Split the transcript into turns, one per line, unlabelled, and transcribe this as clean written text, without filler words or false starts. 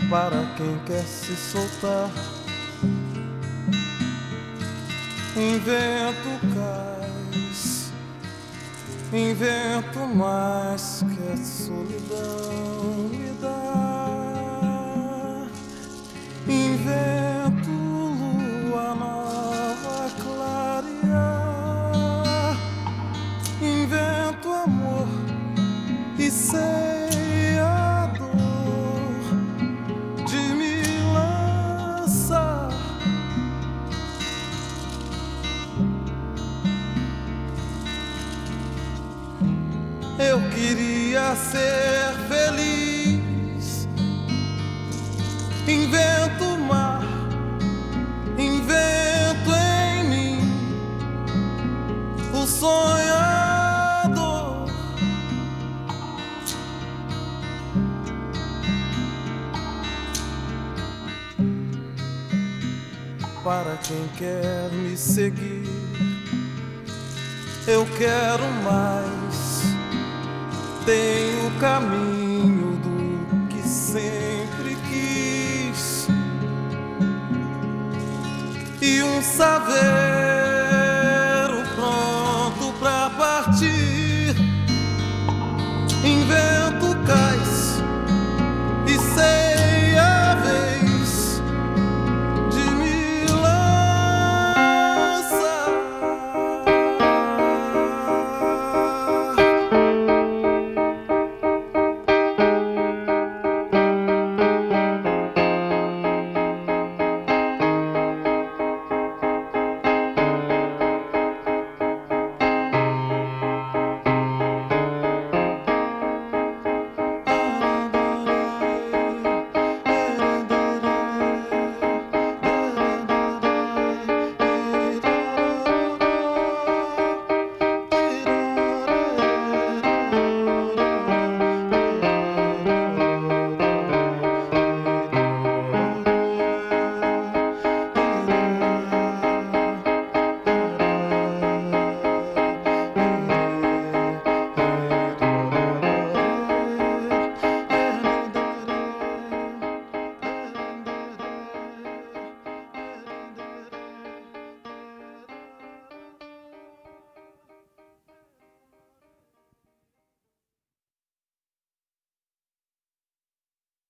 para quem quer se soltar. Invento cais, invento mais que a solidão me dá. Invento lua nova a clarear. Invento amor e sei a dor de me lançar. Eu queria ser feliz. Invento o mar, invento em mim o sonhador. Para quem quer me seguir, eu quero mais. Tenho caminho